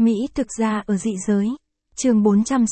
Mỹ thực ra ở dị giới. Chương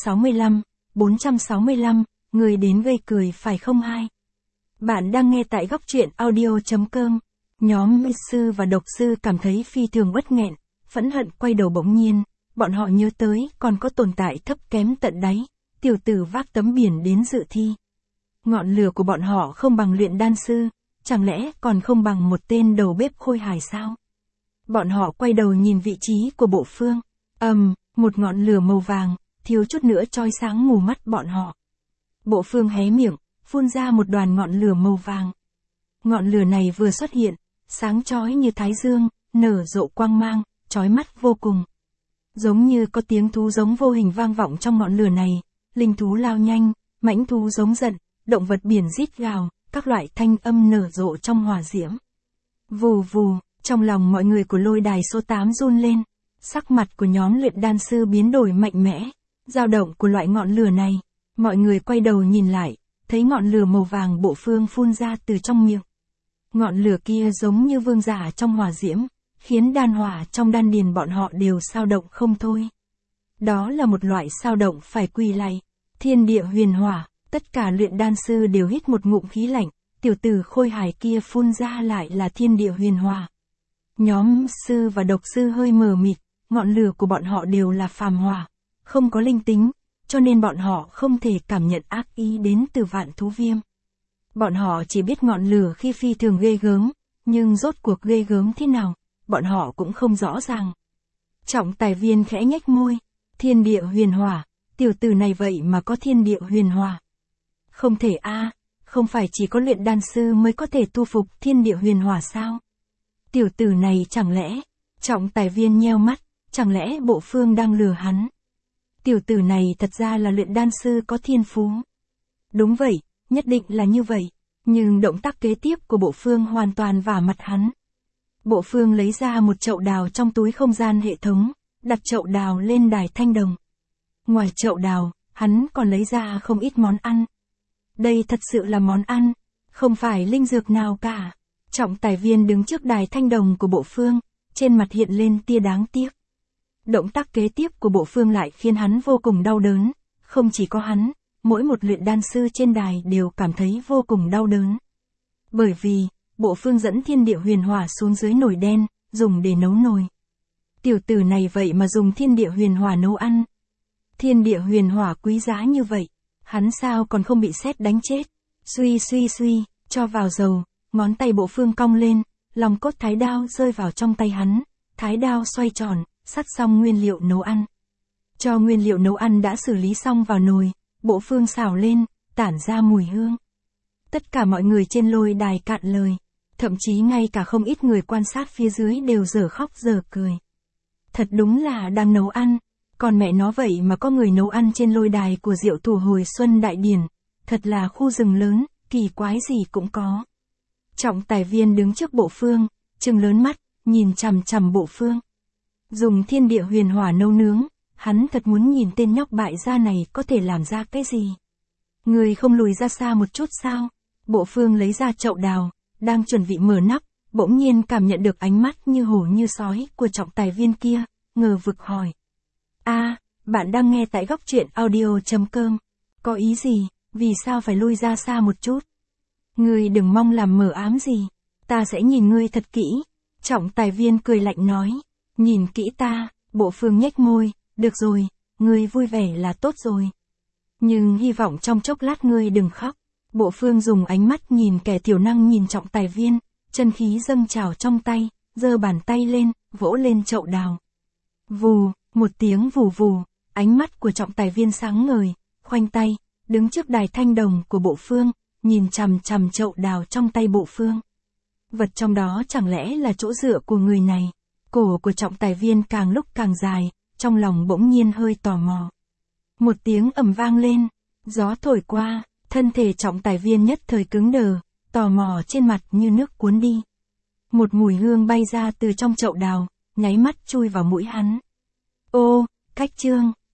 465, người đến gây cười phải không hai. Bạn đang nghe tại góc truyện audio.com. Nhóm Mỹ sư và độc sư cảm thấy phi thường uất nghẹn, phẫn hận quay đầu bỗng nhiên, bọn họ nhớ tới còn có tồn tại thấp kém tận đáy, tiểu tử vác tấm biển đến dự thi. Ngọn lửa của bọn họ không bằng luyện đan sư, chẳng lẽ còn không bằng một tên đầu bếp khôi hài sao? Bọn họ quay đầu nhìn vị trí của bộ phương. Một ngọn lửa màu vàng, thiếu chút nữa chói sáng mù mắt bọn họ. Bộ phương hé miệng, phun ra một đoàn ngọn lửa màu vàng. Ngọn lửa này vừa xuất hiện, sáng chói như thái dương, nở rộ quang mang, chói mắt vô cùng. Giống như có tiếng thú giống vô hình vang vọng trong ngọn lửa này, linh thú lao nhanh, mãnh thú giống giận, động vật biển rít gào, các loại thanh âm nở rộ trong hỏa diễm. Vù vù, trong lòng mọi người của lôi đài số 8 run lên, sắc mặt của nhóm luyện đan sư biến đổi mạnh mẽ, dao động của loại ngọn lửa này, mọi người quay đầu nhìn lại, thấy ngọn lửa màu vàng bộ phương phun ra từ trong miệng. Ngọn lửa kia giống như vương giả trong hỏa diễm, khiến đan hỏa trong đan điền bọn họ đều xao động không thôi. Đó là một loại xao động phải quỳ lạy, thiên địa huyền hỏa, tất cả luyện đan sư đều hít một ngụm khí lạnh, tiểu tử khôi hài kia phun ra lại là thiên địa huyền hỏa. Nhóm sư và độc sư hơi mờ mịt, ngọn lửa của bọn họ đều là phàm hỏa, không có linh tính, cho nên bọn họ không thể cảm nhận ác ý đến từ vạn thú viêm. Bọn họ chỉ biết ngọn lửa khi phi thường ghê gớm, nhưng rốt cuộc ghê gớm thế nào, bọn họ cũng không rõ ràng. Trọng tài viên khẽ nhếch môi, thiên địa huyền hỏa, tiểu tử này vậy mà có thiên địa huyền hỏa. Không thể không phải chỉ có luyện đan sư mới có thể tu phục thiên địa huyền hỏa sao? Tiểu tử này chẳng lẽ, trọng tài viên nheo mắt, chẳng lẽ bộ phương đang lừa hắn? Tiểu tử này thật ra là luyện đan sư có thiên phú. Đúng vậy, nhất định là như vậy, nhưng động tác kế tiếp của bộ phương hoàn toàn vả mặt hắn. Bộ phương lấy ra một chậu đào trong túi không gian hệ thống, đặt chậu đào lên đài thanh đồng. Ngoài chậu đào, hắn còn lấy ra không ít món ăn. Đây thật sự là món ăn, không phải linh dược nào cả. Trọng tài viên đứng trước đài thanh đồng của bộ phương, trên mặt hiện lên tia đáng tiếc. Động tác kế tiếp của bộ phương lại khiến hắn vô cùng đau đớn, không chỉ có hắn, mỗi một luyện đan sư trên đài đều cảm thấy vô cùng đau đớn. Bởi vì, bộ phương dẫn thiên địa huyền hỏa xuống dưới nồi đen, dùng để nấu nồi. Tiểu tử này vậy mà dùng thiên địa huyền hỏa nấu ăn. Thiên địa huyền hỏa quý giá như vậy, hắn sao còn không bị sét đánh chết. Suy, cho vào dầu, ngón tay bộ phương cong lên, lòng cốt thái đao rơi vào trong tay hắn, thái đao xoay tròn, sắt xong nguyên liệu nấu ăn. Cho nguyên liệu nấu ăn đã xử lý xong vào nồi, bộ phương xào lên, tản ra mùi hương. Tất cả mọi người trên lôi đài cạn lời, thậm chí ngay cả không ít người quan sát phía dưới đều dở khóc dở cười. Thật đúng là đang nấu ăn, còn mẹ nó vậy mà có người nấu ăn trên lôi đài của Diệu Thủ hồi xuân đại điển, thật là khu rừng lớn, kỳ quái gì cũng có. Trọng tài viên đứng trước bộ phương, trừng lớn mắt, nhìn chằm chằm bộ phương. Dùng thiên địa huyền hỏa nấu nướng, hắn thật muốn nhìn tên nhóc bại gia này có thể làm ra cái gì. Người không lùi ra xa một chút sao? Bộ phương lấy ra chậu đào, đang chuẩn bị mở nắp, bỗng nhiên cảm nhận được ánh mắt như hổ như sói của trọng tài viên kia, ngờ vực hỏi. Bạn đang nghe tại góc truyện audio.com. Có ý gì, vì sao phải lui ra xa một chút? Ngươi đừng mong làm mờ ám gì, ta sẽ nhìn ngươi thật kỹ. Trọng tài viên cười lạnh nói, nhìn kỹ ta, bộ phương nhếch môi, được rồi, ngươi vui vẻ là tốt rồi. Nhưng hy vọng trong chốc lát ngươi đừng khóc. Bộ phương dùng ánh mắt nhìn kẻ thiểu năng nhìn trọng tài viên, chân khí dâng trào trong tay, giơ bàn tay lên, vỗ lên chậu đào. Vù, một tiếng vù vù, ánh mắt của trọng tài viên sáng ngời, khoanh tay, đứng trước đài thanh đồng của bộ phương, nhìn chằm chằm chậu đào trong tay bộ phương. Vật trong đó chẳng lẽ là chỗ dựa của người này? Cổ của trọng tài viên càng lúc càng dài, trong lòng bỗng nhiên hơi tò mò. Một tiếng ầm vang lên, gió thổi qua, thân thể trọng tài viên nhất thời cứng đờ, tò mò trên mặt như nước cuốn đi. Một mùi hương bay ra từ trong chậu đào, nháy mắt chui vào mũi hắn. Ô, cách chương.